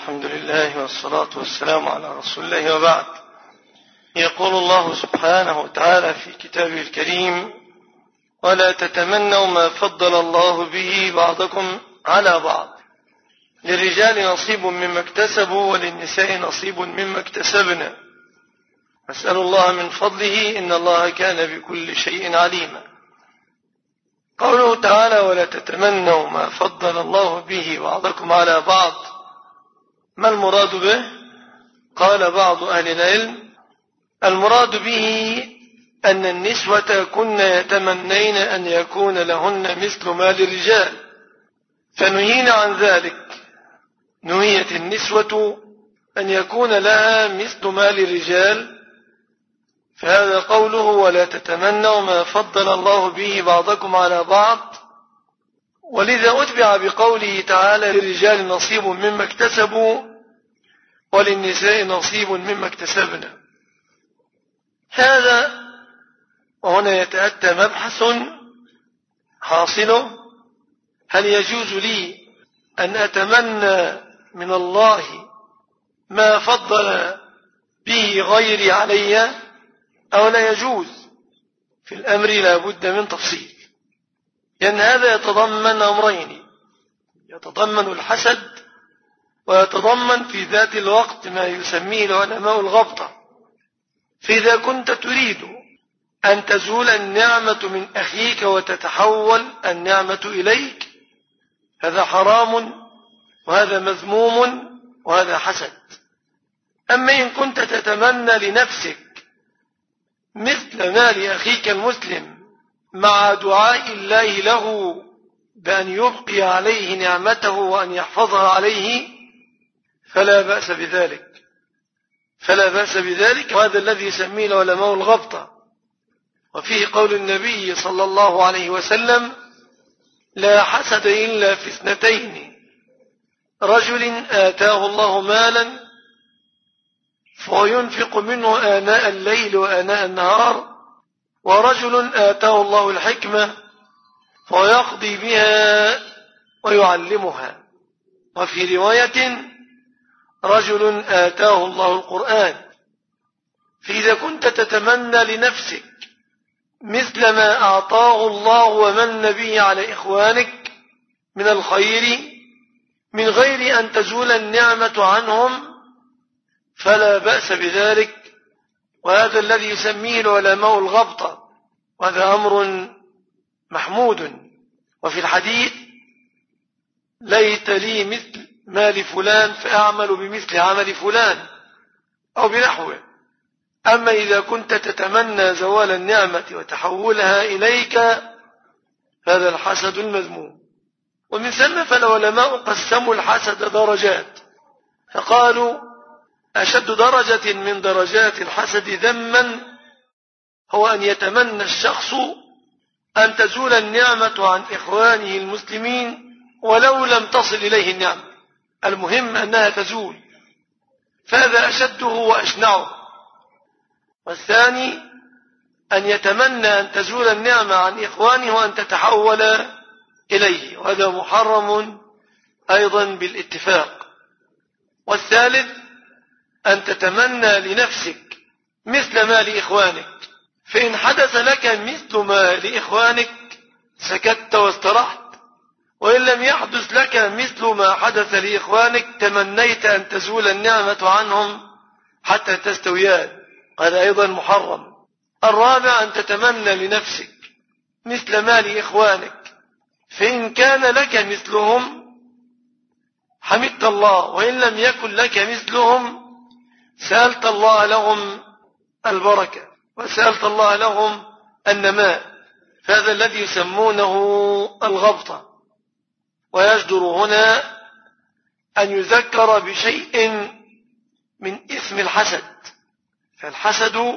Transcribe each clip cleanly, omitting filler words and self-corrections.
الحمد لله والصلاة والسلام على رسول الله وبعد. يقول الله سبحانه وتعالى في كتابه الكريم: ولا تتمنوا ما فضل الله به بعضكم على بعض، للرجال نصيب مما اكتسبوا وللنساء نصيب مما اكتسبنا، نسأل الله من فضله إن الله كان بكل شيء عليما. قوله تعالى: ولا تتمنوا ما فضل الله به بعضكم على بعض، ما المراد به؟ قال بعض أهل العلم: المراد به أن النسوة كن يتمنين أن يكون لهن مثل ما للرجال، فنهينا عن ذلك. نهيت النسوة أن يكون لها مثل ما للرجال، فهذا قوله: ولا تتمنوا ما فضل الله به بعضكم على بعض. ولذا أتبع بقوله تعالى: للرجال نصيب مما اكتسبوا وللنساء نصيب مما اكتسبنا. هذا وهنا يتأتى مبحث حاصله: هل يجوز لي أن أتمنى من الله ما فضل به غيري علي أو لا يجوز؟ في الأمر لا بد من تفصيل، لأن هذا يتضمن أمرين: يتضمن الحسد، ويتضمن في ذات الوقت ما يسميه العلماء الغبطة. فإذا كنت تريد أن تزول النعمة من أخيك وتتحول النعمة إليك، هذا حرام وهذا مذموم وهذا حسد. أما إن كنت تتمنى لنفسك مثل ما لأخيك المسلم مع دعاء الله له بأن يبقي عليه نعمته وأن يحفظها عليه، فلا بأس بذلك، وهذا الذي يسميه العلماء الغبطة. وفيه قول النبي صلى الله عليه وسلم: لا حسد إلا في اثنتين: رجل آتاه الله مالا فهو ينفق منه آناء الليل وآناء النهار، ورجل آتاه الله الحكمة فهو يقضي بها ويعلمها. وفي رواية: رجل آتاه الله القرآن. فإذا كنت تتمنى لنفسك مثل ما أعطاه الله ومن به على إخوانك من الخير من غير أن تزول النعمة عنهم، فلا بأس بذلك، وهذا الذي يسميه العلماء الغبطة، وهذا أمر محمود. وفي الحديث: ليت لي مثل مال فلان فأعمل بمثل عمل فلان، أو بنحوه. أما إذا كنت تتمنى زوال النعمة وتحولها إليك، هذا الحسد المذموم. ومن ثم فالعلماء قسموا الحسد درجات، فقالوا: أشد درجة من درجات الحسد ذما هو أن يتمنى الشخص أن تزول النعمة عن إخوانه المسلمين ولو لم تصل إليه النعمة، المهم أنها تزول، فهذا أشده وأشنعه. والثاني أن يتمنى أن تزول النعمة عن إخوانه وأن تتحول إليه، وهذا محرم أيضا بالاتفاق. والثالث أن تتمنى لنفسك مثل ما لإخوانك، فإن حدث لك مثل ما لإخوانك سكت واسترحت، وإن لم يحدث لك مثل ما حدث لإخوانك تمنيت أن تزول النعمة عنهم حتى تستويان، هذا أيضا محرم. الرابع أن تتمنى لنفسك مثل ما لإخوانك، فإن كان لك مثلهم حمدت الله، وإن لم يكن لك مثلهم سألت الله لهم البركة وسألت الله لهم النماء، فهذا الذي يسمونه الغبطة. ويجدر هنا أن يذكر بشيء من اسم الحسد، فالحسد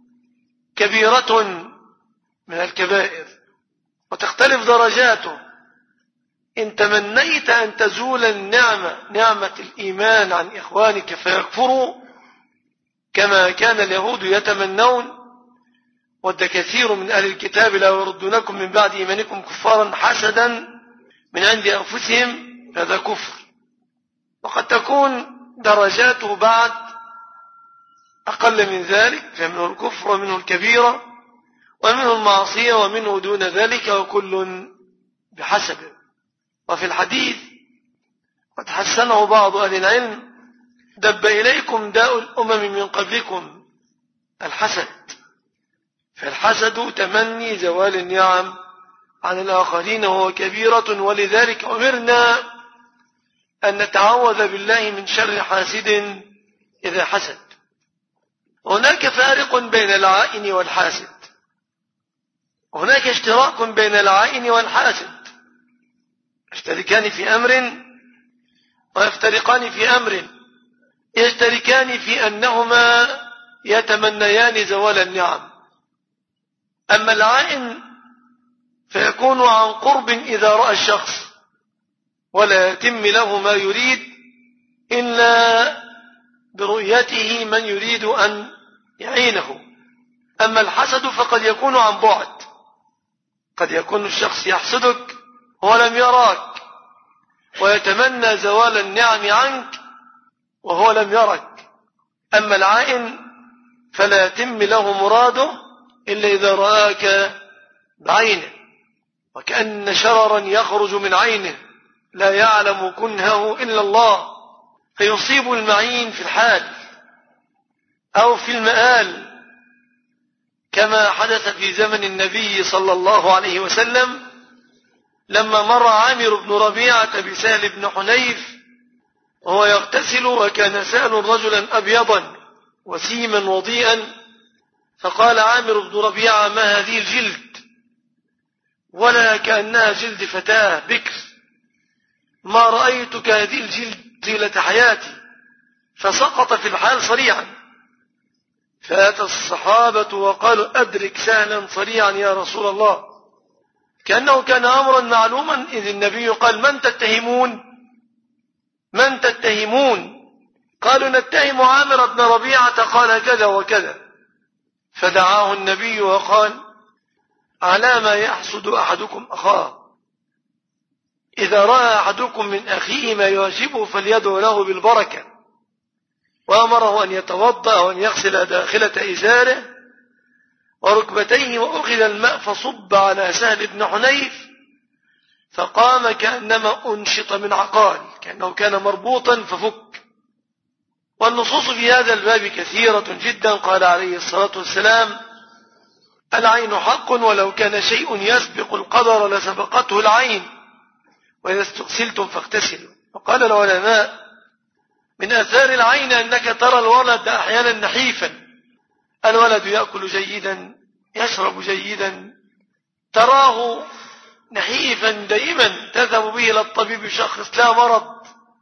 كبيرة من الكبائر وتختلف درجاته. إن تمنيت أن تزول نعمة الإيمان عن إخوانك فيكفروا كما كان اليهود يتمنون، ود كثير من أهل الكتاب لا يردونكم من بعد إيمانكم كفارا حسدا من عند أنفسهم، هذا كفر. وقد تكون درجاته بعد أقل من ذلك، فمنه الكفر ومنه الكبيرة ومنه المعصية ومنه دون ذلك، وكل بحسبه. وفي الحديث قد حسنه بعض أهل العلم: دب إليكم داء الأمم من قبلكم الحسد. فالحسد تمني زوال النعم عن الآخرين، وهو كبيرة، ولذلك أمرنا أن نتعوذ بالله من شر حاسد إذا حسد. هناك فارق بين العائن والحاسد، هناك اشتراك بين العائن والحاسد، يشتركان في أمر ويفترقان في أمر. يشتركان في أنهما يتمنيان زوال النعم. أما العائن فيكون عن قرب إذا رأى الشخص، ولا يتم له ما يريد إلا برؤيته من يريد أن يعينه. أما الحسد فقد يكون عن بعد، قد يكون الشخص يحسدك ولم يراك، ويتمنى زوال النعم عنك وهو لم يرك. أما العائن فلا يتم له مراده إلا إذا رآك بعينه، وكأن شررا يخرج من عينه لا يعلم كنهه إلا الله، فيصيب المعين في الحال أو في المآل، كما حدث في زمن النبي صلى الله عليه وسلم لما مر عامر بن ربيعة بسهل بن حنيف وهو يغتسل، وكان سهل رجلا أبيضا وسيما وضيئا، فقال عامر بن ربيعة: ما هذه الجلد؟ ولا كأنها جلد فتاة بكر، ما رأيتك هذه الجلد طيلة حياتي. فسقط في الحال صريعا، فأتى الصحابة وقالوا: أدرك سهلا صريعا يا رسول الله، كأنه كان أمرا معلوما. إذ النبي قال: من تتهمون؟ من تتهمون؟ قالوا: نتهم عامر بن ربيعة قال كذا وكذا. فدعاه النبي وقال: على ما يحسد أحدكم أخاه؟ إذا رأى أحدكم من أخيه ما يعجبه فليدعو له بالبركة. وأمره أن يتوضأ وأن يغسل داخلة إزاره وركبتيه، وأخذ الماء فصب على سهل بن حنيف، فقام كأنما أنشط من عقال، كأنه كان مربوطا ففك. والنصوص في هذا الباب كثيرة جدا. قال عليه الصلاة والسلام: العين حق، ولو كان شيء يسبق القدر لسبقته العين، وإذا استغسلتم فاغتسلوا. وقال العلماء: من آثار العين أنك ترى الولد أحيانا نحيفا، الولد يأكل جيدا يشرب جيدا، تراه نحيفا دائما، تذهب به إلى الطبيب يشخص لا مرض،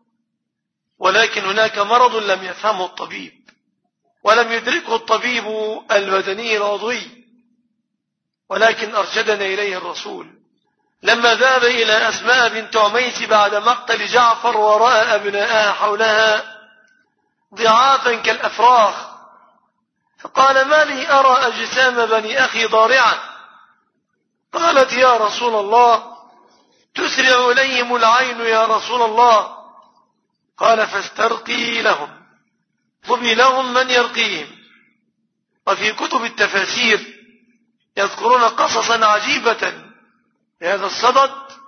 ولكن هناك مرض لم يفهمه الطبيب ولم يدركه الطبيب البدني العضوي، ولكن أرشدنا إليه الرسول لما ذهب إلى أسماء بنت عميس بعد مقتل جعفر ورأى أبناءها حولها ضعافا كالأفراخ، فقال: ما لي أرى أجسام بني أخي ضارعة؟ قالت: يا رسول الله، تسرع إليهم العين يا رسول الله. قال: فاسترقي لهم، طبي لهم من يرقيهم. وفي كتب التفاسير يذكرون قصصا عجيبة لهذا الصدد،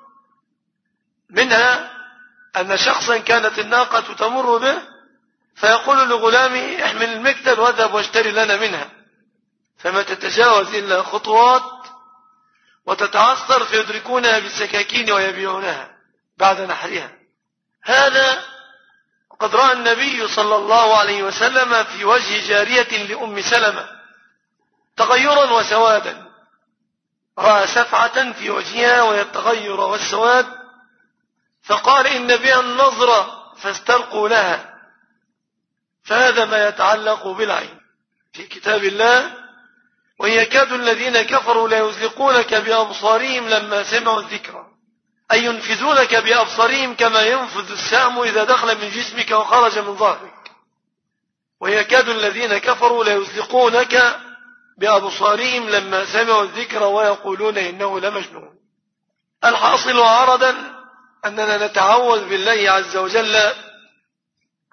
منها أن شخصا كانت الناقة تمر به فيقول لغلامه: احمل المكتل واذهب واشتري لنا منها، فما تتجاوز إلا خطوات وتتعثر فيدركونها بالسكاكين ويبيعونها بعد نحرها. هذا قد رأى النبي صلى الله عليه وسلم في وجه جارية لأم سلمة تغيرا وسوادا، رأى سفعة في وجهها وهي التغير والسواد، فقال: إن بها النظرة فاسترقوا لها. فهذا ما يتعلق بالعين في كتاب الله: وإن يكاد الذين كفروا لا يزلقونك بأبصارهم لما سمعوا الذكر، أي ينفذونك بأبصارهم كما ينفذ السهم إذا دخل من جسمك وخرج من ظهرك. ويكاد الذين كفروا لا يزلقونك بأبصارهم لما سمعوا الذكر ويقولون إنه لمجنون. الحاصل عرضا أننا نتعوذ بالله عز وجل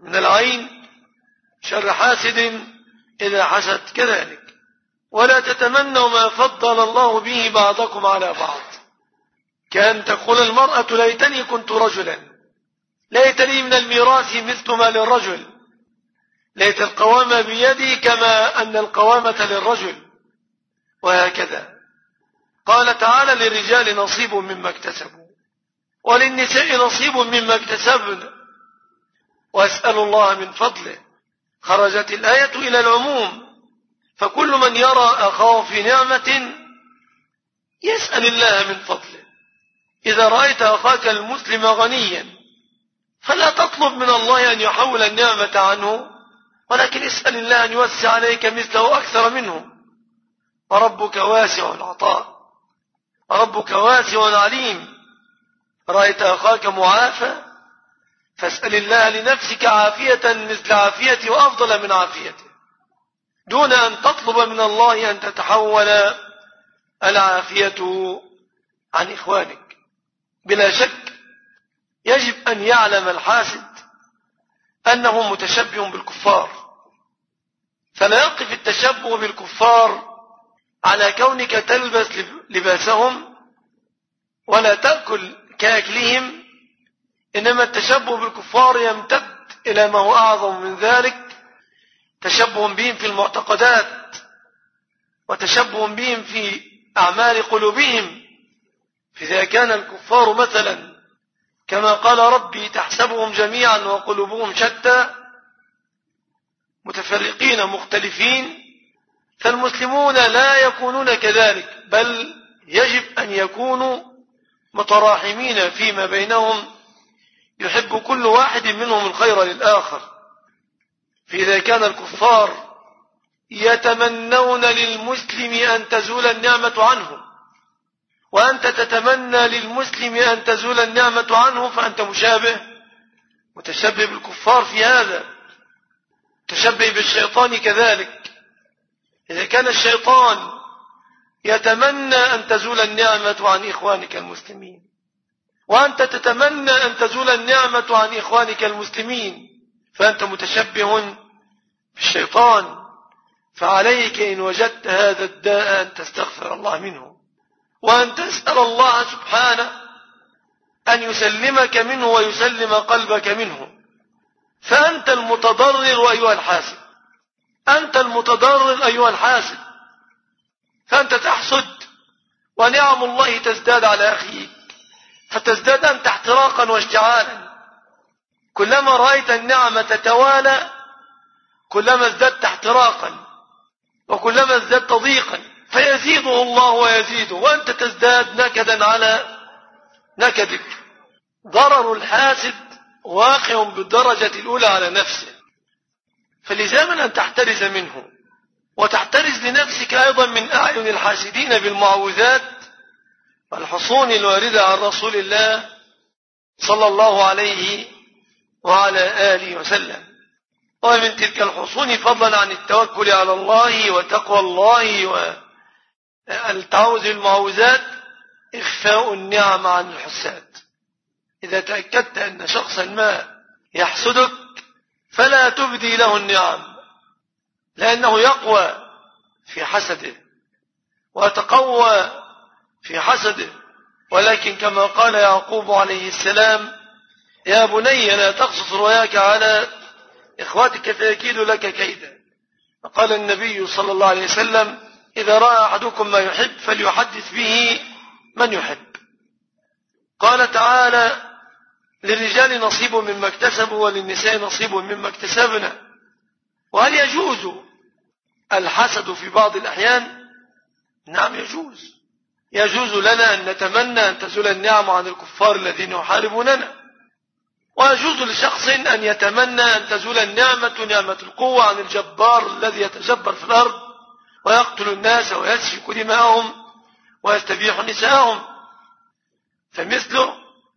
من العين شر حاسد إذا حسد كذلك. ولا تتمنوا ما فضل الله به بعضكم على بعض، كأن تقول المرأة ليتني كنت رجلا، ليت لي من الميراث مثل ما للرجل، ليت القوامة بيدي كما أن القوامة للرجل، وهكذا. قال تعالى للرجال نصيب مما اكتسبوا وللنساء نصيب مما اكتسبن واسأل الله من فضله. خرجت الآية إلى العموم، فكل من يرى أخاه في نعمة يسأل الله من فضله. إذا رأيت أخاك المسلم غنيا فلا تطلب من الله أن يحول النعمة عنه، ولكن اسأل الله أن يوسع عليك مثله أكثر منه. وربك واسع العطاء، وربك واسع عليم. رأيت أخاك معافى فاسأل الله لنفسك عافية مثل عافيته وأفضل من عافيته، دون أن تطلب من الله أن تتحول العافية عن إخوانك. بلا شك يجب أن يعلم الحاسد أنه متشبه بالكفار، فلا يقف التشبه بالكفار على كونك تلبس لباسهم ولا تأكل كأكلهم، إنما التشبه بالكفار يمتد إلى ما هو أعظم من ذلك، تشبه بهم في المعتقدات وتشبه بهم في أعمال قلوبهم. فإذا كان الكفار مثلا كما قال ربي تحسبهم جميعا وقلوبهم شتى متفرقين مختلفين، فالمسلمون لا يكونون كذلك، بل يجب أن يكونوا متراحمين فيما بينهم، يحب كل واحد منهم الخير للآخر. فإذا كان الكفار يتمنون للمسلم أن تزول النعمة عنه وأنت تتمنى للمسلم أن تزول النعمة عنه، فأنت متشبه بالكفار في هذا. تشبه بالشيطان كذلك. إذا كان الشيطان يتمنى أن تزول النعمة عن إخوانك المسلمين وأنت تتمنى أن تزول النعمة عن إخوانك المسلمين، فأنت متشبه بالشيطان. فعليك إن وجدت هذا الداء أن تستغفر الله منه وأن تسأل الله سبحانه أن يسلمك منه ويسلم قلبك منه. فأنت المتضرر أيها الحاسد، أنت المتضرر أيها الحاسد، فأنت تحسد ونعم الله تزداد على أخيك، فتزداد أنت احتراقا واشتعالا. كلما رأيت النعمة تتوالى كلما ازددت احتراقا وكلما ازددت ضيقا، فيزيده الله ويزيده وأنت تزداد نكدا على نكدك. ضرر الحاسد واقع بالدرجة الأولى على نفسه، فلزاما أن تحترز منه وتحترز لنفسك أيضا من أعين الحاسدين بالمعوذات والحصون الواردة عن رسول الله صلى الله عليه وعلى آله وسلم. ومن تلك الحصون فضلا عن التوكل على الله وتقوى الله والتعوذ بالمعوذات إخفاء النعم عن الحساد. إذا تأكدت أن شخصا ما يحسدك فلا تبدي له النعم، لأنه يقوى في حسده ويتقوى في حسده. ولكن كما قال يعقوب عليه السلام: يا بني لا تقصص رؤياك على إخواتك فيكيدوا لك كيدا. وقال النبي صلى الله عليه وسلم: إذا رأى أحدكم ما يحب فليحدث به من يحب. قال تعالى: للرجال نصيب مما اكتسبوا وللنساء نصيب مما اكتسبنا. وهل يجوز الحسد في بعض الأحيان؟ نعم يجوز لنا أن نتمنى أن تزول النعم عن الكفار الذين يحاربوننا، ويجوز لشخص أن يتمنى أن تزول النعمة نعمة القوة عن الجبار الذي يتجبر في الأرض ويقتل الناس ويسفك دماءهم ويستبيح نساءهم. فمثله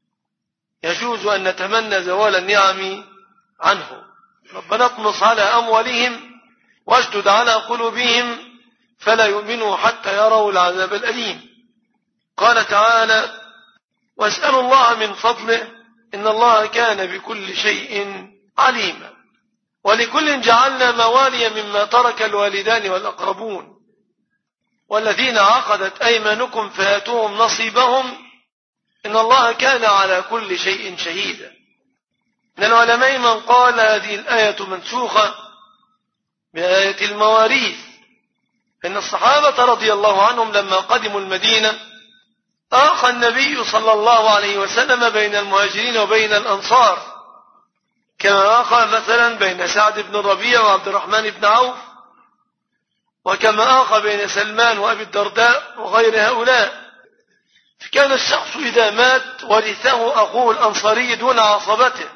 يجوز أن نتمنى زوال النعم عنه. ربنا اطمس على أموالهم واشدد على قلوبهم فلا يؤمنوا حتى يروا العذاب الأليم. قال تعالى: واسألوا الله من فضله إن الله كان بكل شيء عليما. ولكل جعلنا موالي مما ترك الوالدان والأقربون والذين عقدت أيمانكم فآتوهم نصيبهم إن الله كان على كل شيء شهيدا. من العلماء من قال هذه الآية منسوخة بآية المواريث، إن الصحابة رضي الله عنهم لما قدموا المدينة آخى النبي صلى الله عليه وسلم بين المهاجرين وبين الأنصار، كما آخى مثلا بين سعد بن الربيع وعبد الرحمن بن عوف، وكما آخى بين سلمان وأبي الدرداء وغير هؤلاء. فكان الشخص إذا مات ورثه أخوه الأنصاري دون عصبته،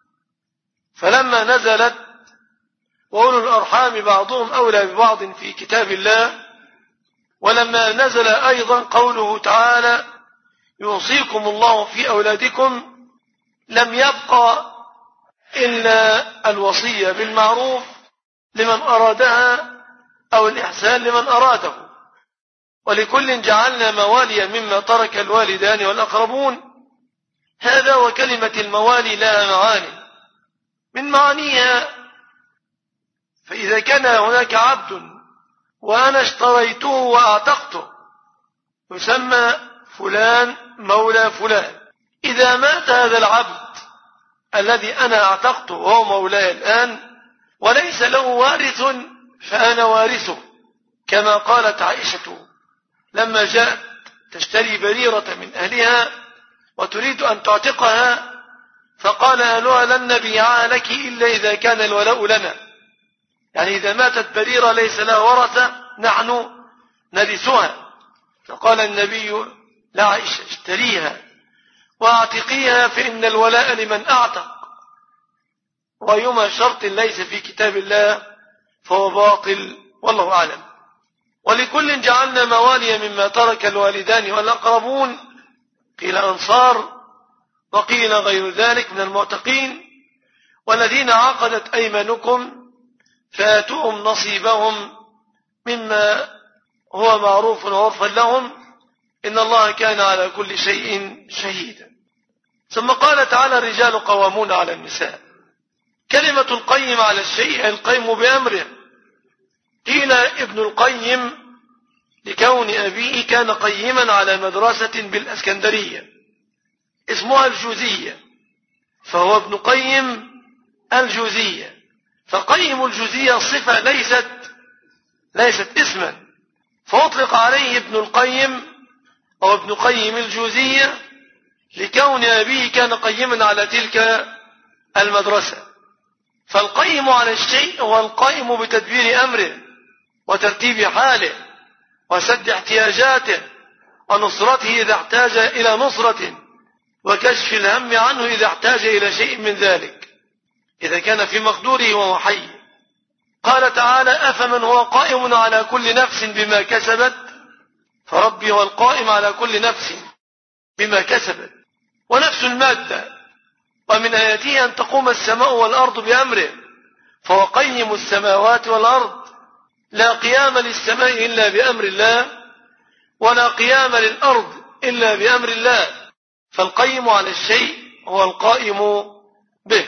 فلما نزلت وأولو الأرحام بعضهم أولى ببعض في كتاب الله، ولما نزل أيضا قوله تعالى يوصيكم الله في أولادكم، لم يبقى إلا الوصية بالمعروف لمن أرادها أو الإحسان لمن أراده. ولكل جعلنا مواليا مما ترك الوالدان والأقربون. هذا وكلمة الموالي لها معاني، من معانيها فإذا كان هناك عبد وأنا اشتريته وأعتقته يسمى فلان مولى فلان. إذا مات هذا العبد الذي أنا أعتقته وهو مولاي الآن وليس له وارث فأنا وارثه، كما قالت عائشة لما جاءت تشتري بريرة من أهلها وتريد أن تعتقها، فقال أهلها لن نبيعها لك إلا إذا كان الولاء لنا، يعني إذا ماتت بريرة ليس لها ورثة نحن نرثها. فقال النبي لعائشة اشتريها واعتقيها فإن الولاء لمن أعتق، وأيما شرط ليس في كتاب الله فهو باطل، والله أعلم. ولكل جعلنا موالي مما ترك الوالدان والأقربون، قيل أنصار وقيل غير ذلك من المعتقين، والذين عقدت أيمانكم فآتوهم نصيبهم مما هو معروف عرفا لهم إن الله كان على كل شيء شهيدا. ثم قال تعالى الرجال قوامون على النساء. كلمة القيم على الشيء القيم بأمره. قيل ابن القيم لكون أبيه كان قيما على مدرسة بالأسكندرية اسمها الجوزية، فهو ابن قيم الجوزية. فقيم الجوزية صفة ليست اسما، فأطلق عليه ابن القيم أو ابن قيم الجوزية لكون أبيه كان قيما على تلك المدرسة. فالقيم على الشيء هو القائم بتدبير أمره وترتيب حاله وسد احتياجاته ونصرته إذا احتاج إلى نصرة وكشف الهم عنه إذا احتاج إلى شيء من ذلك إذا كان في مقدوره وهو حي. قال تعالى أفمن هو قائم على كل نفس بما كسبت، فربي هو القائم على كل نفس بما كسبت، ونفس المادة، ومن آياته أن تقوم السماء والأرض بأمره، فهو قيم السماوات والأرض. لا قيام للسماء إلا بأمر الله، ولا قيام للأرض إلا بأمر الله، فالقيم على الشيء هو القائم به.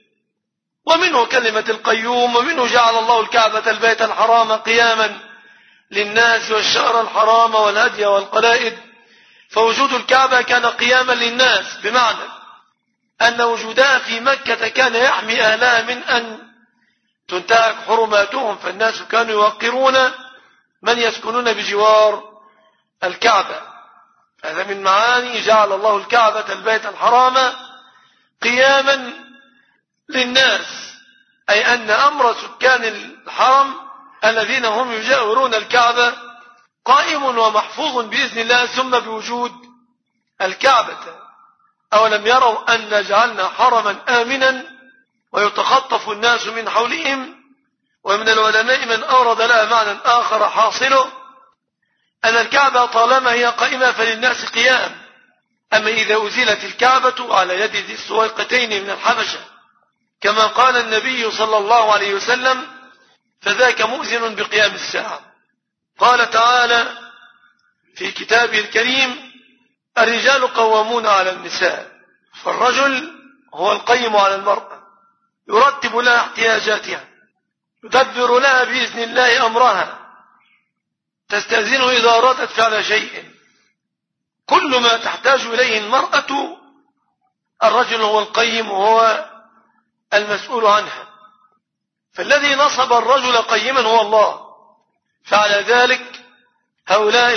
ومنه كلمة القيوم، ومنه جعل الله الكعبة البيت الحرام قياما للناس والشهر الحرام والهدي والقلائد، فوجود الكعبة كان قياما للناس، بمعنى أن وجودها في مكة كان يحمي أهلها من أن تنتهك حرماتهم، فالناس كانوا يوقرون من يسكنون بجوار الكعبة. هذا من معاني جعل الله الكعبة البيت الحرام قياما للناس، أي أن أمر سكان الحرم الذين هم يجاورون الكعبة قائم ومحفوظ بإذن الله ثم بوجود الكعبة. أولم يروا أن جعلنا حرما آمنا ويتخطف الناس من حولهم. ومن العلماء من أورد لها معنى آخر حاصله أن الكعبة طالما هي قائمة فللناس قيام، أما إذا أزيلت الكعبة على يد ذي السويقتين من الحبشة كما قال النبي صلى الله عليه وسلم فذاك مؤذن بقيام الساعة. قال تعالى في كتابه الكريم الرجال قوامون على النساء، فالرجل هو القيم على المرأة، يرتب لها احتياجاتها، يدبر لها بإذن الله أمرها، تستأذنه إذا أرادت فعل شيء. كل ما تحتاج إليه المرأة الرجل هو القيم وهو المسؤول عنها. فالذي نصب الرجل قيما هو الله. فعلى ذلك هؤلاء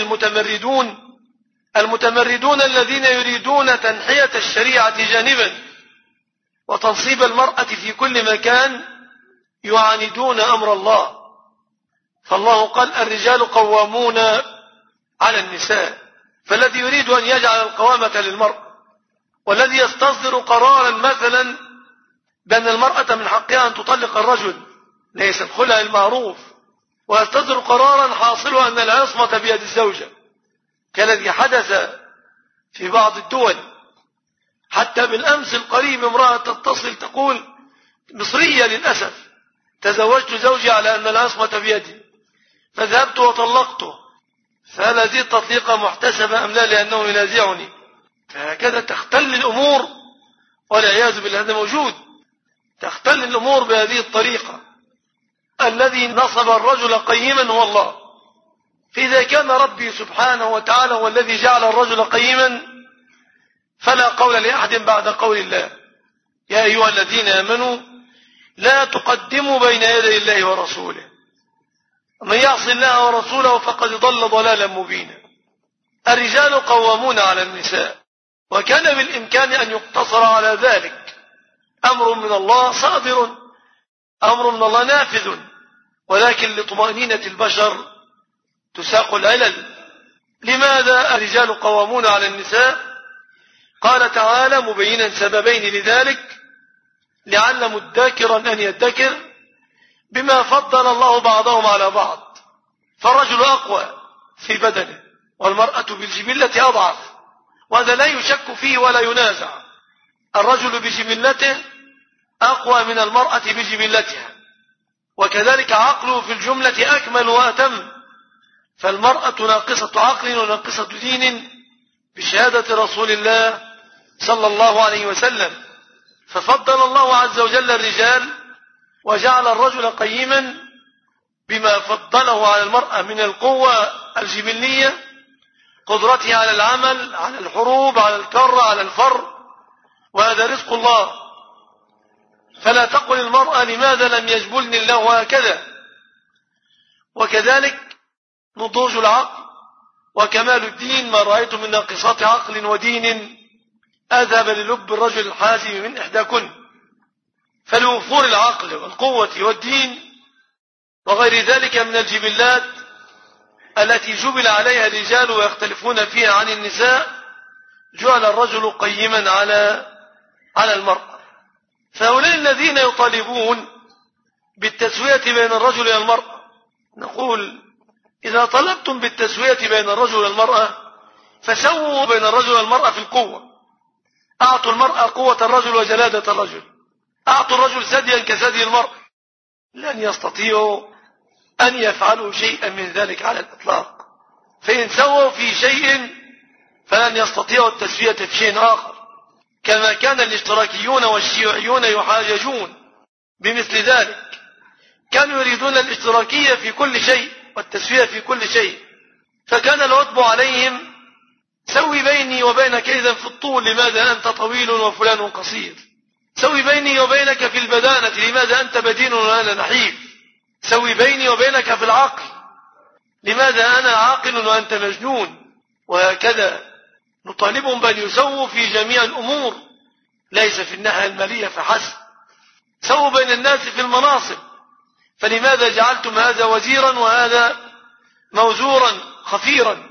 المتمردون الذين يريدون تنحية الشريعة جانبا وتنصيب المرأة في كل مكان يعاندون أمر الله. فالله قال الرجال قوامون على النساء. فالذي يريد أن يجعل القوامة للمرأة والذي يستصدر قرارا مثلا بأن المرأة من حقها أن تطلق الرجل ليس الخلع المعروف، ويستصدر قرارا حاصله أن العصمة بيد الزوجة كالذي حدث في بعض الدول. حتى بالأمس القريب امرأة تتصل تقول مصرية للأسف تزوجت زوجي على أن العصمة بيدي فذهبت وطلقته، فهل هذه التطليقة محتسبة أم لا لأنه ينازعني؟ فهكذا تختل الأمور والعياذ بالله. هذا موجود، تختل الأمور بهذه الطريقة. الذي نصب الرجل قيما هو الله. فإذا كان ربي سبحانه وتعالى هو الذي جعل الرجل قيما فلا قول لأحد بعد قول الله. يا أيها الذين آمنوا لا تقدموا بين يدي الله ورسوله ومن يعص الله ورسوله فقد ضل ضلالا مبينا. الرجال قوامون على النساء، وكان بالإمكان أن يقتصر على ذلك. أمر من الله صادر، أمر من الله نافذ، ولكن لطمأنينة البشر تساق العلل. لماذا الرجال قوامون على النساء؟ قال تعالى مبينا سببين لذلك لعل مدكرا أن يدكر بما فضل الله بعضهم على بعض. فالرجل أقوى في بدنه والمرأة بالجبلة أضعف، وهذا لا يشك فيه ولا ينازع. الرجل بجبلته أقوى من المرأة بجبلتها، وكذلك عقله في الجملة أكمل وأتم. فالمرأة ناقصة عقل وناقصة دين بشهادة رسول الله صلى الله عليه وسلم. ففضل الله عز وجل الرجال وجعل الرجل قيما بما فضله على المرأة من القوة الجبلية، قدرته على العمل، على الحروب، على الكر، على الفر، وهذا رزق الله. فلا تقل المرأة لماذا لم يجبلني الله هكذا. وكذلك نضوج العقل وكمال الدين ما رأيت من ناقصات عقل ودين أذهب للب الرجل الحازم من إحداكن. فلوفور العقل والقوة والدين وغير ذلك من الجبلات التي جبل عليها الرجال ويختلفون فيها عن النساء جعل الرجل قيما على المرأة. فهؤلاء الذين يطالبون بالتسوية بين الرجل والمرأة نقول إذا طلبتم بالتسوية بين الرجل والمرأة فسووا بين الرجل والمرأة في القوة. أعطوا المرأة قوة الرجل وجلادة الرجل، أعطوا الرجل ثديا كثدي المرأة. لن يستطيعوا أن يفعلوا شيئا من ذلك على الإطلاق. فإن سووا في شيء فلن يستطيعوا التسوية في شيء آخر، كما كان الاشتراكيون والشيوعيون يحاججون بمثل ذلك. كانوا يريدون الاشتراكية في كل شيء والتسوية في كل شيء، فكان العتب عليهم سوي بيني وبينك إذن في الطول لماذا أنت طويل وفلان قصير، سوي بيني وبينك في البدانة لماذا أنت بدين وأنا نحيف، سوي بيني وبينك في العقل لماذا أنا عاقل وأنت مجنون. وهكذا نطالبهم بأن يسووا في جميع الأمور ليس في الناحية المالية فحسب. سووا بين الناس في المناصب، فلماذا جعلتم هذا وزيرا وهذا موزورا خفيرا؟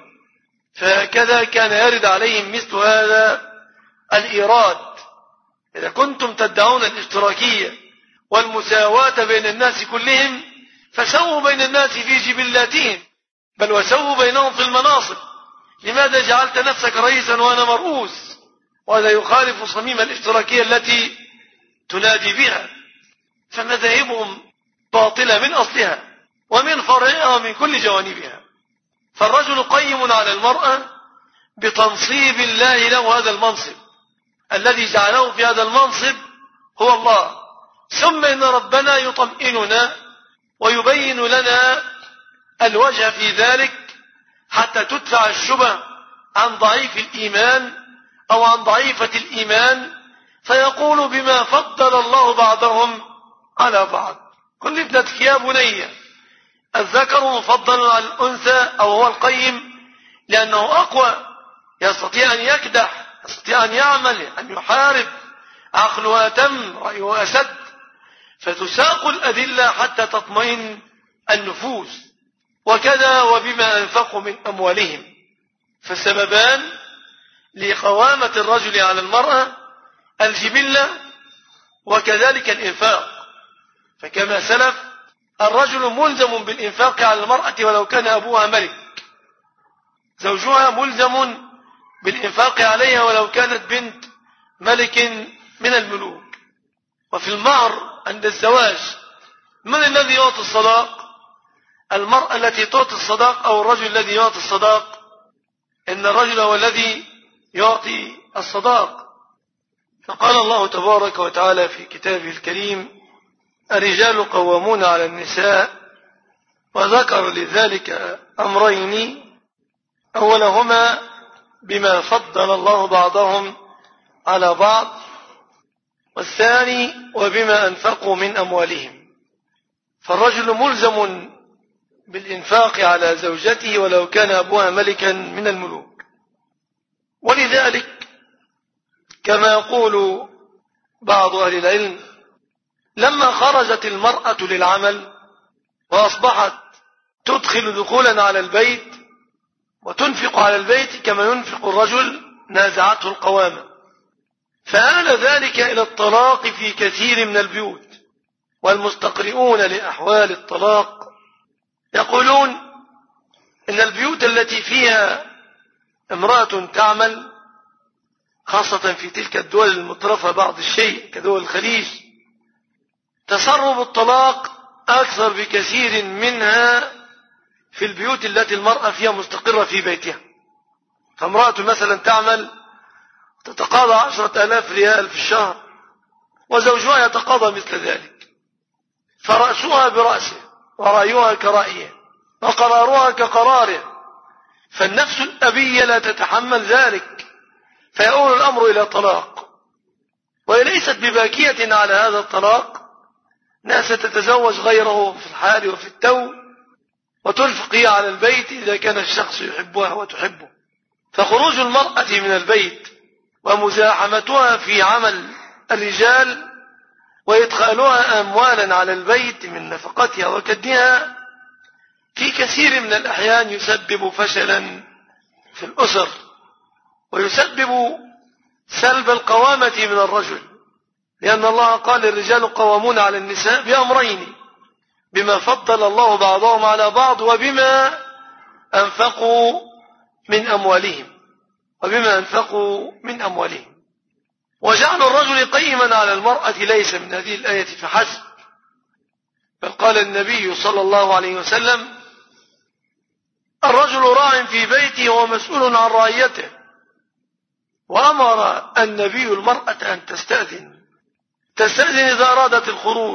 فهكذا كان يرد عليهم مثل هذا الإيراد. إذا كنتم تدعون الاشتراكية والمساواة بين الناس كلهم فسووا بين الناس في جبلاتهم، بل وسووا بينهم في المناصب. لماذا جعلت نفسك رئيسا وأنا مرؤوس؟ وهذا يخالف صميم الاشتراكية التي تنادي بها. فمذاهبهم باطلة من أصلها ومن فرعها ومن كل جوانبها. فالرجل قيم على المرأة بتنصيب الله له هذا المنصب. الذي جعله في هذا المنصب هو الله، ثم إن ربنا يطمئننا ويبين لنا الوجه في ذلك حتى تدفع الشبه عن ضعيف الإيمان أو عن ضعيفة الإيمان، فيقول بما فضل الله بعضهم على بعض. قل لابنتك يا بني الذكر مفضل على الأنثى أو هو القيم لأنه أقوى، يستطيع أن يكدح، يستطيع أن يعمل، أن يحارب، عقلها تم، رأيها أسد. فتساق الأدلة حتى تطمئن النفوس. وكذا وبما أنفقوا من أموالهم، فالسببان لقوامة الرجل على المرأة الجبلة وكذلك الإنفاق. فكما سلف الرجل ملزم بالإنفاق على المرأة ولو كان أبوها ملك، زوجها ملزم بالإنفاق عليها ولو كانت بنت ملك من الملوك. وفي المهر عند الزواج من الذي يعطي الصداق؟ المرأة التي تعطي الصداق أو الرجل الذي يعطي الصداق؟ إن الرجل هو الذي يعطي الصداق. فقال الله تبارك وتعالى في كتابه الكريم: الرجال قوامون على النساء، وذكر لذلك أمرين: أولهما بما فضل الله بعضهم على بعض، والثاني وبما أنفقوا من أموالهم. فالرجل ملزم بالإنفاق على زوجته ولو كان أبوها ملكا من الملوك. ولذلك كما يقول بعض أهل العلم: لما خرجت المرأة للعمل وأصبحت تدخل دخولا على البيت وتنفق على البيت كما ينفق الرجل، نازعته القوامة، فآل ذلك إلى الطلاق في كثير من البيوت. والمستقرئون لأحوال الطلاق يقولون إن البيوت التي فيها امرأة تعمل، خاصة في تلك الدول المترفة بعض الشيء كدول الخليج، تسرب الطلاق أكثر بكثير منها في البيوت التي المرأة فيها مستقرة في بيتها. فامرأة مثلا تعمل تتقاضى 10,000 ريال في الشهر، وزوجها يتقاضى مثل ذلك، فرأسها برأسه ورأيها كرأيه وقرارها كقراره، فالنفس الأبية لا تتحمل ذلك، فيؤول الأمر إلى طلاق. وهي ليست بباكية على هذا الطلاق، ناس تتزوج غيره في الحال وفي التو وتنفق هي على البيت إذا كان الشخص يحبها وتحبه. فخروج المرأة من البيت ومزاحمتها في عمل الرجال وإدخالها أموالا على البيت من نفقتها وكدها في كثير من الأحيان يسبب فشلا في الأسر، ويسبب سلب القوامة من الرجل، لأن الله قال: الرجال قوامون على النساء بأمرين: بما فضل الله بعضهم على بعض، وبما أنفقوا من أموالهم. وجعل الرجل قيما على المرأة ليس من هذه الآية فحسب، بل قال النبي صلى الله عليه وسلم: الرجل راع في بيته ومسؤول عن رعيته. وأمر النبي المرأة أن تستأذن إذا أرادت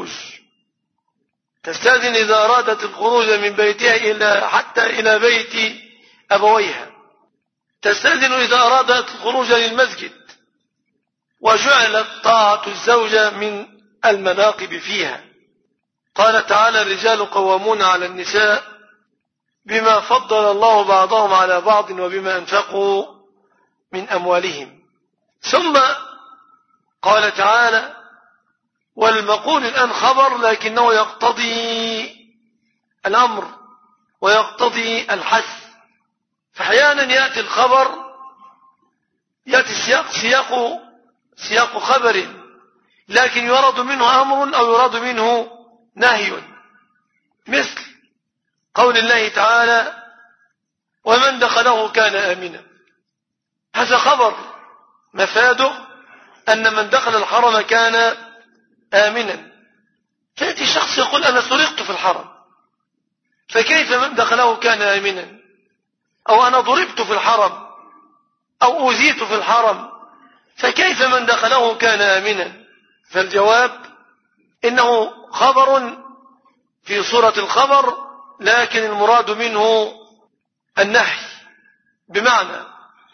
الخروج من بيتها حتى إلى بيت أبويها، تستأذن إذا أرادت الخروج للمسجد. وجعلت طاعة الزوجة من المناقب فيها. قال تعالى: الرجال قوامون على النساء بما فضل الله بعضهم على بعض وبما أنفقوا من أموالهم. ثم قال تعالى: والمقول الآن خبر لكنه يقتضي الأمر ويقتضي الحث. فأحيانا يأتي الخبر، يأتي سياق خبر، لكن يراد منه أمر أو يراد منه نهي، مثل قول الله تعالى: ومن دخله كان آمنا. هذا خبر مفاده أن من دخل الحرم كان آمنا. فيأتي شخص يقول: أنا سرقت في الحرم، فكيف من دخله كان آمنا؟ أو أنا ضربت في الحرم أو أوذيت في الحرم، فكيف من دخله كان آمنا؟ فالجواب: إنه خبر في صورة الخبر، لكن المراد منه النهي، بمعنى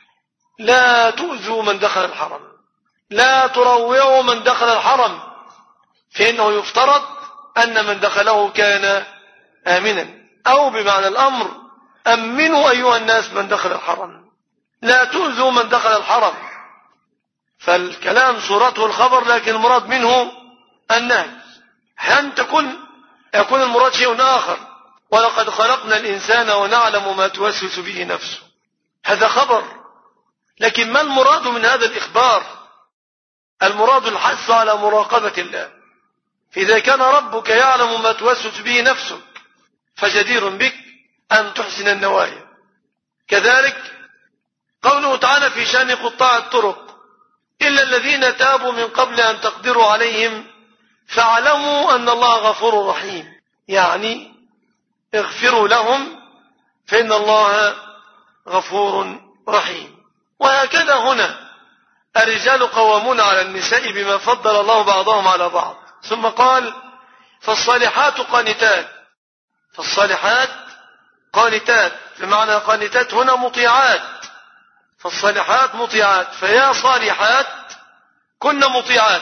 لا تؤذوا من دخل الحرم، لا تروعوا من دخل الحرم، فإنه يفترض أن من دخله كان آمنا، أو بمعنى الأمر أمنوا أيها الناس من دخل الحرم، لا تؤذوا من دخل الحرم. فالكلام صورته الخبر، لكن المراد منه النهي. أحيانا يكون المراد شيء آخر، ولقد خلقنا الإنسان ونعلم ما توسوس به نفسه، هذا خبر، لكن ما المراد من هذا الإخبار؟ المراد الحث على مراقبة الله، فإذا كان ربك يعلم ما توسوس به نفسك فجدير بك أن تحسن النوايا. كذلك قوله تعالى في شأن قطاع الطرق: إلا الذين تابوا من قبل أن تقدروا عليهم فاعلموا أن الله غفور رحيم، يعني اغفروا لهم فإن الله غفور رحيم. وهكذا هنا الرجال قوامون على النساء بما فضل الله بعضهم على بعض. ثم قال: فالصالحات قانتات. فالصالحات قانتات، بمعنى قانتات هنا مطيعات، فالصالحات مطيعات، فيا صالحات كن مطيعات.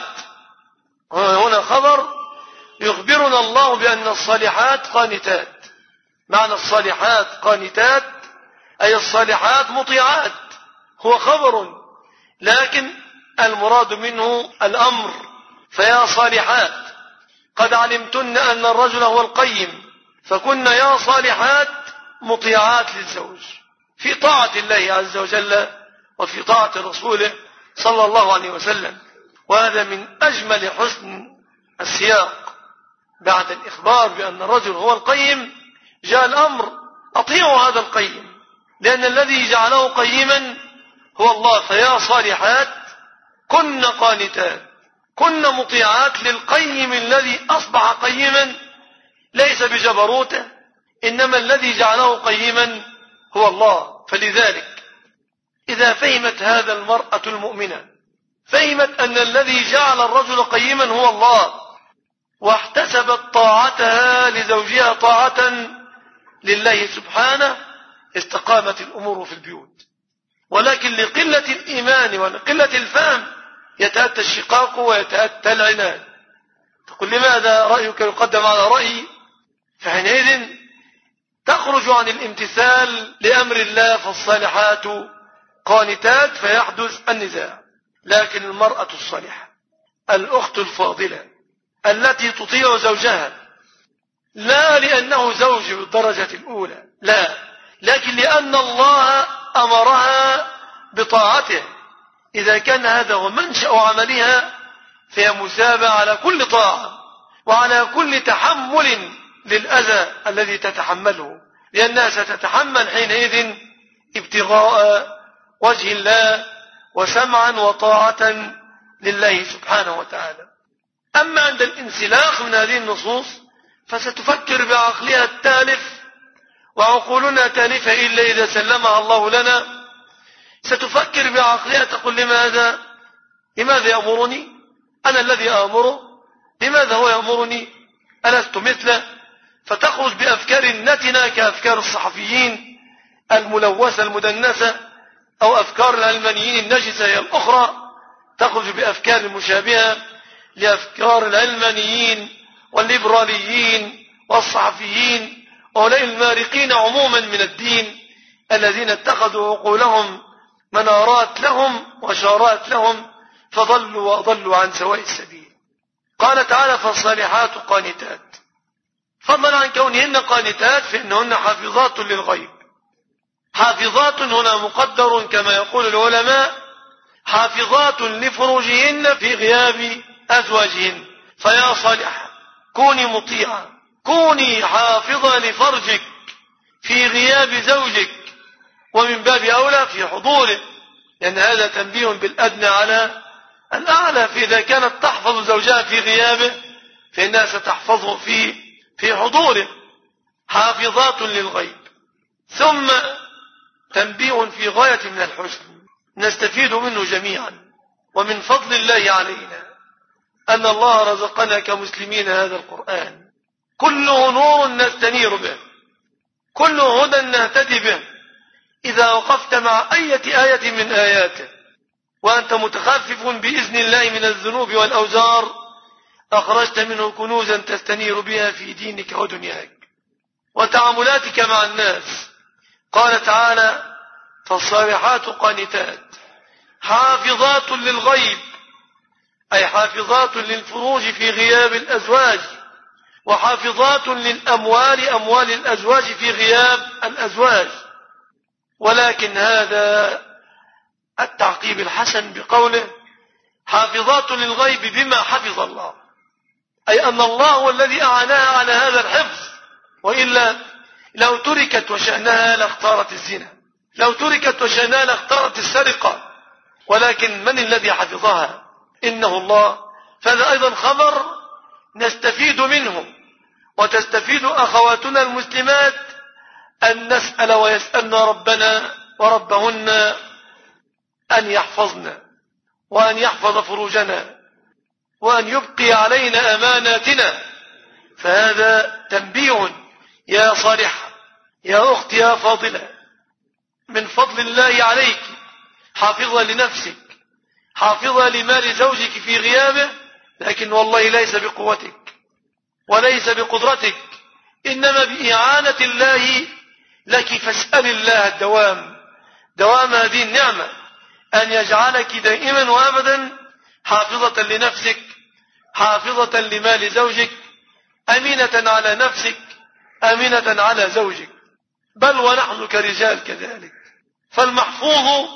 هنا خبر يخبرنا الله بأن الصالحات قانتات، معنى الصالحات قانتات أي الصالحات مطيعات، هو خبر، لكن المراد منه الأمر. فيا صالحات قد علمتن أن الرجل هو القيم، فكن يا صالحات مطيعات للزوج في طاعة الله عز وجل وفي طاعة رسوله صلى الله عليه وسلم. وهذا من أجمل حسن السياق، بعد الإخبار بأن الرجل هو القيم جاء الأمر: أطيعوا هذا القيم، لأن الذي جعله قيما هو الله. فيا صالحات كن قانتات، كن مطيعات للقيم الذي أصبح قيما ليس بجبروته، إنما الذي جعله قيما هو الله. فلذلك إذا فهمت هذا المرأة المؤمنة، فهمت أن الذي جعل الرجل قيما هو الله، واحتسبت طاعتها لزوجها طاعة لله سبحانه، استقامت الأمور في البيوت. ولكن لقلة الإيمان ولقلة الفهم يتأتى الشقاق ويتأتى العناد. تقول: لماذا رأيك يقدم على رأيي؟ فحينئذ تخرج عن الامتثال لأمر الله، فالصالحات قانتات، فيحدث النزاع. لكن المرأة الصالحة، الأخت الفاضلة التي تطيع زوجها، لا لأنه زوج بالدرجة الأولى، لا، لكن لأن الله أمرها بطاعته، إذا كان هذا هو منشأ عملها فهي مثابة على كل طاعة وعلى كل تحمل للأذى الذي تتحمله، لأنها ستتحمل حينئذ ابتغاء وجه الله وسمعا وطاعة لله سبحانه وتعالى. أما عند الانسلاخ من هذه النصوص فستفكر بعقلها التالف، وعقولنا تالفة إلا إذا سلمها الله لنا. ستفكر بعقلها تقول: لماذا يأمرني؟ أنا الذي أمره، لماذا هو يأمرني؟ ألست مثله؟ فتخرج بأفكار نتنة كأفكار الصحفيين الملوثة المدنسة، أو أفكار العلمانيين النجسة هي الأخرى، تخرج بأفكار مشابهة لأفكار العلمانيين والليبراليين والصحفيين وأولئك المارقين عموما من الدين، الذين اتخذوا عقولهم منارات لهم وشارات لهم، فضلوا وأضلوا عن سواء السبيل. قال تعالى: فالصالحات قانتات، فضلا عن كونهن قانتات فإنهن حافظات للغيب. حافظات هنا مقدر كما يقول العلماء، حافظات لفروجهن في غياب أزواجهن. فيا صالحة كوني مطيعة، كوني حافظة لفرجك في غياب زوجك، ومن باب أولى في حضوره، لأن هذا تنبيه بالأدنى على الأعلى. فإذا كانت تحفظ زوجها في غيابه فإنها ستحفظه في حضوره. حافظات للغيب. ثم تنبيه في غاية من الحسن نستفيد منه جميعا ومن فضل الله علينا، أن الله رزقنا كمسلمين هذا القرآن كله نور نستنير به، كله هدى نهتدي به. إذا وقفت مع أي آية من آياته وأنت متخفف بإذن الله من الذنوب والأوزار أخرجت منه كنوزا تستنير بها في دينك ودنياك وتعاملاتك مع الناس. قال تعالى: فالصالحات قانتات حافظات للغيب، أي حافظات للفروج في غياب الأزواج، وحافظات للأموال، أموال الأزواج في غياب الأزواج. ولكن هذا التعقيب الحسن بقوله حافظات للغيب بما حفظ الله، أي أن الله هو الذي أعانها على هذا الحفظ، وإلا لو تركت وشأنها لاختارت الزنا، لو تركت وشأنها لاختارت السرقة، ولكن من الذي حفظها؟ إنه الله. فهذا أيضا خبر نستفيد منه، وتستفيد أخواتنا المسلمات أن نسأل ويسألنا ربنا وربهن أن يحفظنا وأن يحفظ فروجنا وأن يبقي علينا أماناتنا. فهذا تنبيه يا صالحة، يا أختي يا فاضلة، من فضل الله عليك حافظة لنفسك، حافظة لمال زوجك في غيابه، لكن والله ليس بقوتك وليس بقدرتك، إنما بإعانة الله لك. فاسأل الله الدوام، دوام هذه النعمة، أن يجعلك دائما وأبدا حافظة لنفسك، حافظة لمال زوجك، أمينة على نفسك، أمينة على زوجك. بل ونحن كرجال كذلك، فالمحفوظ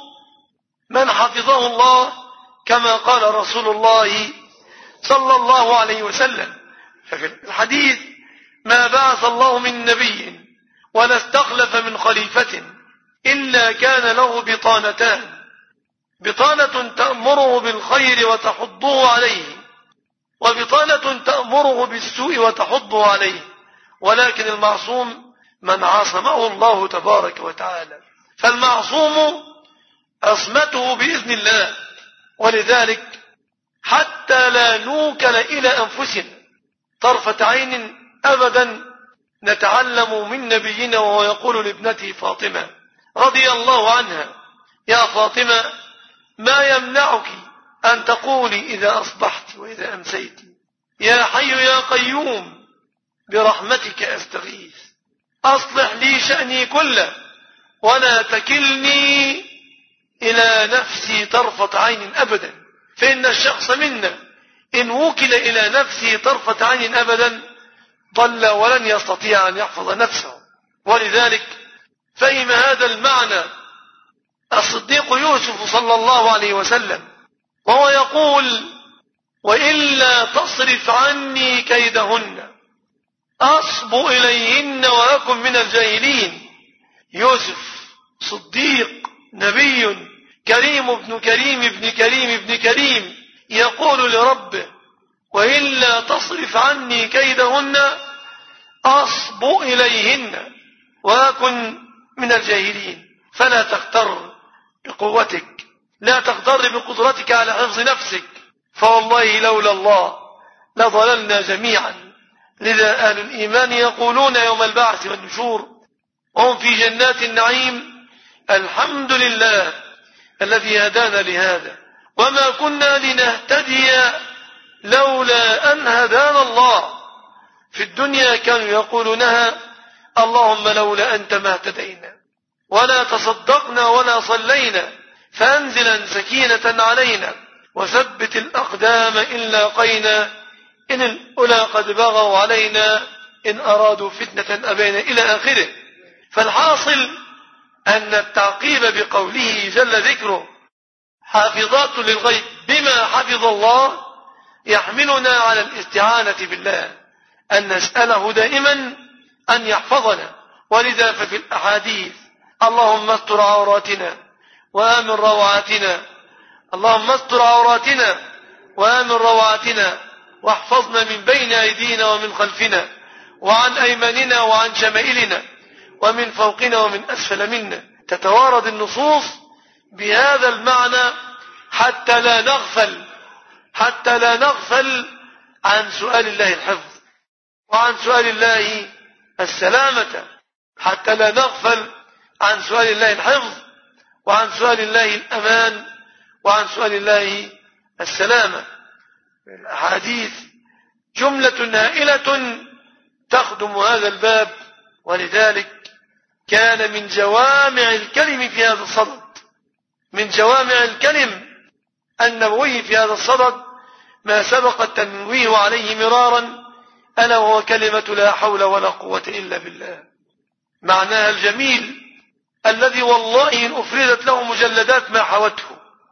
من حفظه الله، كما قال رسول الله صلى الله عليه وسلم ففي الحديث: ما بعث الله من نبي ولا استخلف من خليفة إلا كان له بطانتان، بطانة تأمره بالخير وتحضه عليه، وبطانة تأمره بالسوء وتحضه عليه. ولكن المعصوم من عاصمه الله تبارك وتعالى، فالمعصوم عصمته بإذن الله. ولذلك حتى لا نوكل إلى أنفسنا طرفة عين أبدا نتعلم من نبينا وهو يقول لابنته فاطمة رضي الله عنها: يا فاطمة، ما يمنعك أن تقولي إذا أصبحت وإذا أمسيت: يا حي يا قيوم برحمتك أستغيث، أصلح لي شأني كله ولا تكلني إلى نفسي طرفة عين أبدا. فإن الشخص منا إن وكل إلى نفسه طرفة عين أبدا ضل ولن يستطيع أن يحفظ نفسه. ولذلك فهم هذا المعنى الصديق يوسف صلى الله عليه وسلم وهو يقول: وإلا تصرف عني كيدهن أصب إليهن وأكن من الجاهلين. يوسف صديق نبي كريم ابن كريم ابن كريم ابن كريم يقول لربه: وإلا تصرف عني كيدهن أصب إليهن وأكن من الجاهلين. فلا تغتر بقوتك، لا تغتر بقدرتك على حفظ نفسك، فوالله لولا الله لضللنا جميعا. لذا أهل الإيمان يقولون يوم البعث والنشور وهم في جنات النعيم: الحمد لله الذي هدانا لهذا وما كنا لنهتدي لولا أن هدانا الله. في الدنيا كانوا يقولونها: اللهم لولا أنت ما اهتدينا ولا تصدقنا ولا صلينا، فأنزلا سكينة علينا وثبت الأقدام إن لاقينا، إن الأولى قد بغوا علينا، إن أرادوا فتنة أبينا، إلى آخره. فالحاصل أن التعقيب بقوله جل ذكره حافظات للغيب بما حفظ الله يحملنا على الاستعانة بالله، أن نسأله دائما أن يحفظنا. ولذا ففي الأحاديث: اللهم استر عوراتنا وآمن روعاتنا، اللهم استر عوراتنا وآمن روعاتنا، واحفظنا من بين أيدينا ومن خلفنا وعن أيماننا وعن شمائلنا ومن فوقنا ومن أسفل منا. تتوارد النصوص بهذا المعنى حتى لا نغفل حتى لا نغفل عن سؤال الله الحفظ وعن سؤال الله السلامة، حتى لا نغفل عن سؤال الله الحفظ وعن سؤال الله الأمان وعن سؤال الله السلامة. الأحاديث جملة هائلة تخدم هذا الباب، ولذلك كان من جوامع الكلم في هذا الصدد، من جوامع الكلم النبوي في هذا الصدد ما سبق التنويه عليه مرارا، ألا وهو كلمة لا حول ولا قوة إلا بالله. معناها الجميل الذي والله إن أفردت له مجلدات ما حوته،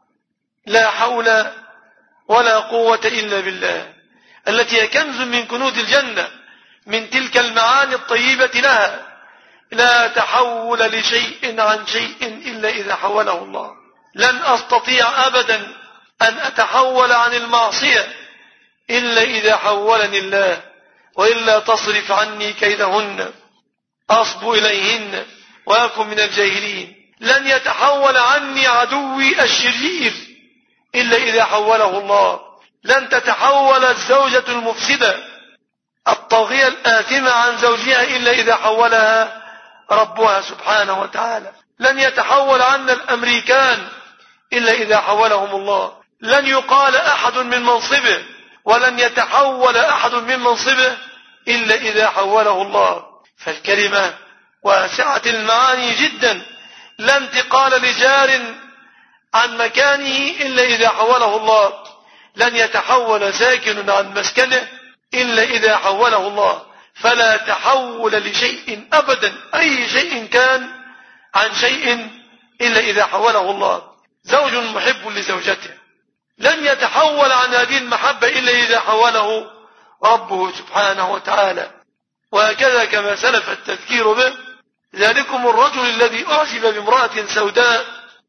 لا حول ولا قوة إلا بالله، التي هي كنز من كنوز الجنة، من تلك المعاني الطيبة لها. لا تحول لشيء عن شيء إلا إذا حوله الله. لن أستطيع أبدا أن أتحول عن المعصية إلا إذا حولني الله، وإلا تصرف عني كيدهن أصب إليهن وأكن من الجاهلين. لن يتحول عني عدوي الشرير إلا إذا حوله الله. لن تتحول الزوجة المفسدة الطاغية الآثمة عن زوجها إلا إذا حولها ربها سبحانه وتعالى. لن يتحول عنا الأمريكان إلا إذا حولهم الله. لن يقال أحد من منصبه ولن يتحول أحد من منصبه إلا إذا حوله الله. فالكلمة واسعة المعاني جدا. لا انتقال لجار عن مكانه إلا إذا حوله الله. لن يتحول ساكن عن مسكنه إلا إذا حوله الله. فلا تحول لشيء أبدا، أي شيء كان، عن شيء إلا إذا حوله الله. زوج محب لزوجته لن يتحول عن هذه المحبة إلا إذا حوله ربه سبحانه وتعالى. وهكذا كما سلف التذكير به، ذلكم الرجل الذي أعجب بامرأة سوداء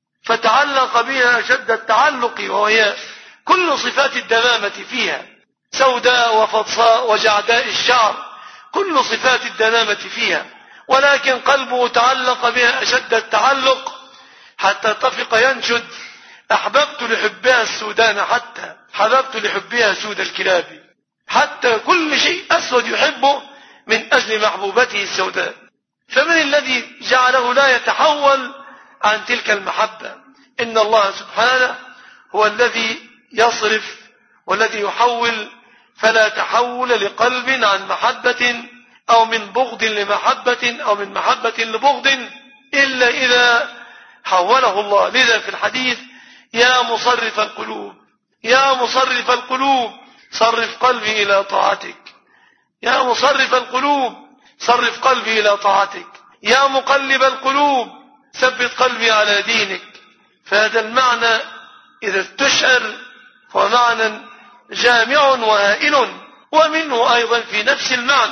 فتعلق بها أشد التعلق، وهي كل صفات الدمامة فيها، سوداء وفضصاء وجعداء الشعر، كل صفات الدمامة فيها، ولكن قلبه تعلق بها أشد التعلق حتى اتفق ينشد: أحببت لحبها السودان حتى حببت لحبها سود الكلاب. حتى كل شيء أسود يحبه من أجل محبوبته السوداء. فمن الذي جعله لا يتحول عن تلك المحبة؟ إن الله سبحانه هو الذي يصرف والذي يحول، فلا تحول لقلب عن محبة أو من بغض لمحبة أو من محبة لبغض إلا إذا حوله الله. لذا في الحديث: يا مصرف القلوب، يا مصرف القلوب صرف قلبي إلى طاعتك. يا مصرف القلوب صرف قلبي إلى طاعتك. يا مقلب القلوب ثبت قلبي على دينك. فهذا المعنى إذا استشعر هو معنى جامع وهائل، ومنه أيضا في نفس المعنى: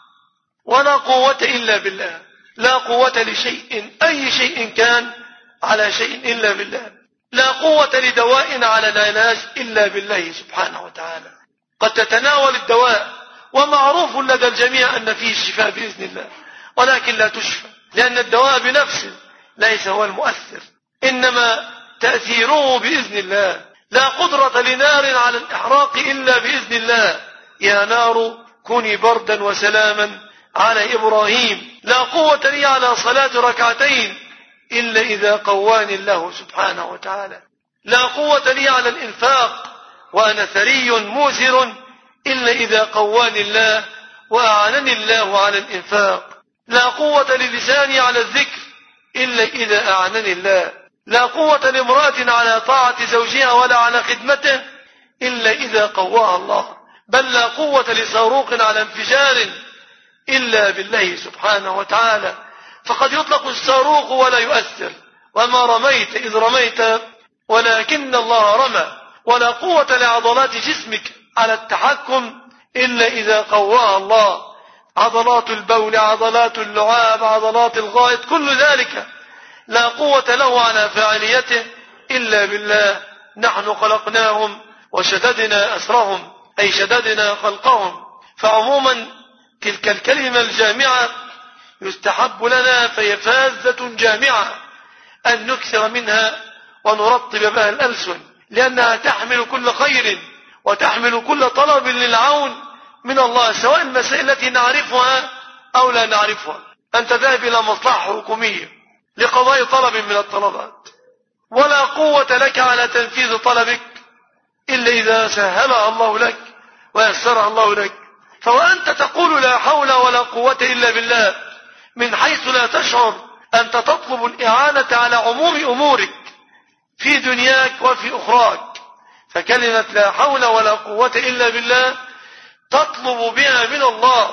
ولا قوة إلا بالله. لا قوة لشيء، أي شيء كان، على شيء إلا بالله. لا قوة لدواء على العلاج إلا بالله سبحانه وتعالى. قد تتناول الدواء ومعروف لدى الجميع أن فيه الشفاء بإذن الله، ولكن لا تشفى، لأن الدواء بنفسه ليس هو المؤثر، إنما تأثيره بإذن الله. لا قدرة لنار على الإحراق إلا بإذن الله: يا نار كوني بردا وسلاما على إبراهيم. لا قوة لي على صلاة ركعتين إلا إذا قواني الله سبحانه وتعالى. لا قوة لي على الإنفاق وأنا ثري موسر إلا إذا قواني الله وأعانني الله على الإنفاق. لا قوة للساني على الذكر إلا إذا أعانني الله. لا قوة لامرأة على طاعة زوجها ولا على خدمته إلا إذا قواها الله. بل لا قوة لصاروخ على انفجار إلا بالله سبحانه وتعالى. فقد يطلق الصاروخ ولا يؤثر، وما رميت إذ رميت ولكن الله رمى. ولا قوة لعضلات جسمك على التحكم إلا إذا قواها الله. عضلات البول، عضلات اللعاب، عضلات الغائط، كل ذلك لا قوة له على فاعليته إلا بالله. نحن خلقناهم وشددنا أسرهم، أي شددنا خلقهم. فعموما تلك الكلمة الجامعة يستحب لنا، فهي فاذة جامعة، أن نكثر منها ونرطب بها الألسن، لأنها تحمل كل خير وتحمل كل طلب للعون من الله، سواء المسائل التي نعرفها أو لا نعرفها. أنت ذاهب إلى مصلحة حكومية لقضاء طلب من الطلبات، ولا قوة لك على تنفيذ طلبك إلا إذا سهلها الله لك ويسرها الله لك. فوأنت تقول لا حول ولا قوة إلا بالله من حيث لا تشعر أنت تطلب الإعانة على عموم أمورك في دنياك وفي أخراك. فكلمة لا حول ولا قوة إلا بالله تطلب بها من الله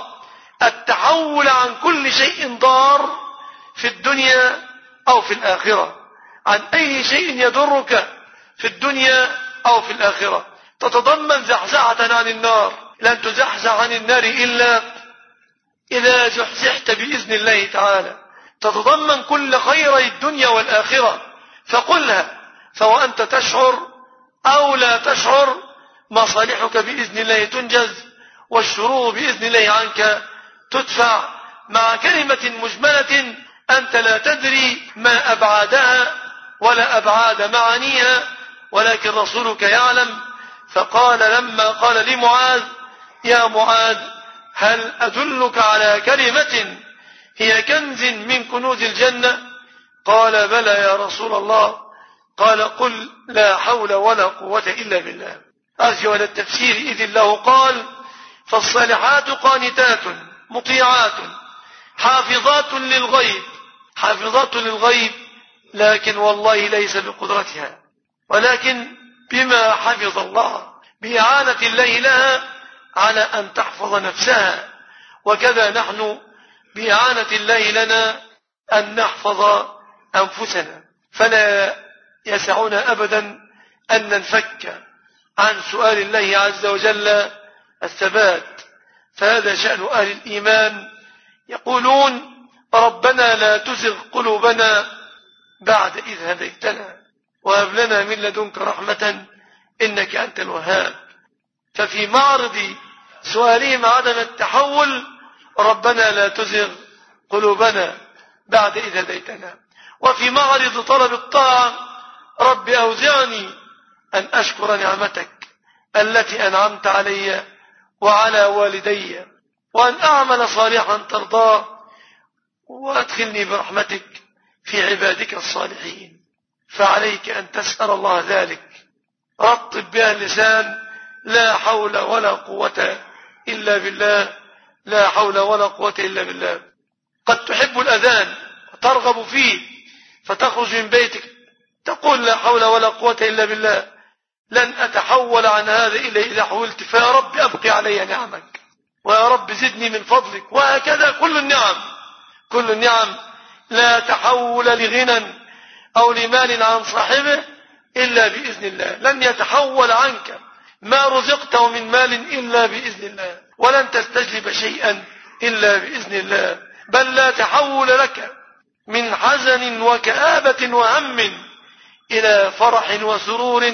التحول عن كل شيء ضار في الدنيا أو في الآخرة، عن أي شيء يضرك في الدنيا أو في الآخرة. تتضمن زحزحة عن النار، لن تزحزح عن النار إلا إذا زحزحت بإذن الله تعالى. تتضمن كل خيري الدنيا والآخرة، فقلها فوأنت تشعر أو لا تشعر مصالحك بإذن الله تنجز، والشرور بإذن الله عنك تدفع، مع كلمة مجملة أنت لا تدري ما أبعادها ولا أبعاد معانيها، ولكن رسولك يعلم. فقال لما قال لمعاذ يا معاذ هل أدلك على كلمة هي كنز من كنوز الجنة؟ قال بلى يا رسول الله. قال قل لا حول ولا قوة إلا بالله. أرجو إلى التفسير إذ الله قال فالصالحات قانتات مطيعات حافظات للغيب. حافظات للغيب، لكن والله ليس بقدرتها، ولكن بما حفظ الله، بإعانة الله لها على أن تحفظ نفسها. وكذا نحن بإعانة الله لنا أن نحفظ أنفسنا. فلا يسعنا أبدا أن ننفك عن سؤال الله عز وجل الثبات. فهذا شأن أهل الإيمان، يقولون ربنا لا تزغ قلوبنا بعد إذ هديتنا وهب لنا من لدنك رحمة إنك أنت الوهاب. ففي معرض سؤالهم عدم التحول ربنا لا تزغ قلوبنا بعد إذ هديتنا، وفي معرض طلب الطاعة رب أوزعني أن أشكر نعمتك التي أنعمت علي وعلى والدي وأن أعمل صالحا ترضاه وأدخلني برحمتك في عبادك الصالحين. فعليك أن تسأل الله ذلك. رطب بها اللسان لا حول ولا قوة إلا بالله، لا حول ولا قوة إلا بالله. قد تحب الأذان وترغب فيه فتخرج من بيتك تقول لا حول ولا قوة إلا بالله، لن أتحول عن هذا إلا إذا حولت، فيا رب أبقي علي نعمك ويا رب زدني من فضلك. وهكذا كل النعم، كل النعم لا تحول لغنى أو لمال عن صاحبه إلا بإذن الله. لن يتحول عنك ما رزقته من مال إلا بإذن الله، ولن تستجلب شيئا إلا بإذن الله. بل لا تحول لك من حزن وكآبة وهم إلى فرح وسرور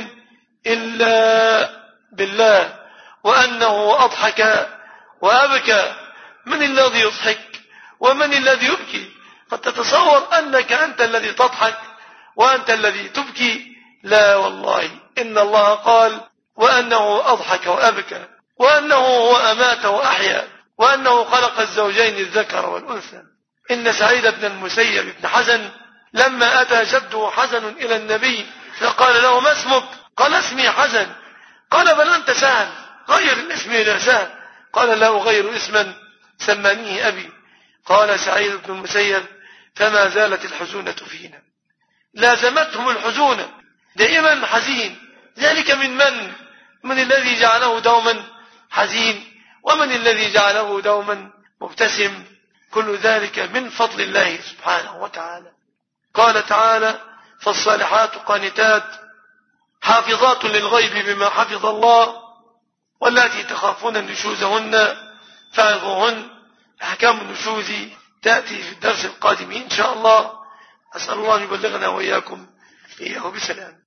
إلا بالله، وأنه أضحك وأبكى. من الذي يضحك ومن الذي يبكي؟ قد تتصور أنك أنت الذي تضحك وأنت الذي تبكي. لا والله، إن الله قال وأنه أضحك وأبكى، وأنه هو أمات وأحيا، وأنه خلق الزوجين الذكر والأنثى. إن سعيد بن المسيب بن حزن لما أتى جده حزن إلى النبي فقال له ما اسمك؟ قال اسمي حزن. قال بل أنت سهل، غير الاسم إلى سهل. قال لا أغير اسما سمانيه أبي. قال سعيد بن المسيب فما زالت الحزونة فينا، لازمتهم الحزونة، دائما حزين. ذلك من الذي جعله دوما حزين، ومن الذي جعله دوما مبتسم؟ كل ذلك من فضل الله سبحانه وتعالى. قال تعالى فالصالحات قانتات حافظات للغيب بما حفظ الله واللاتي تخافون نشوزهن فعظوهن. أحكام النشوز تأتي في الدرس القادم إن شاء الله. أسأل الله أن يبلغنا وإياكم إياه بسلام.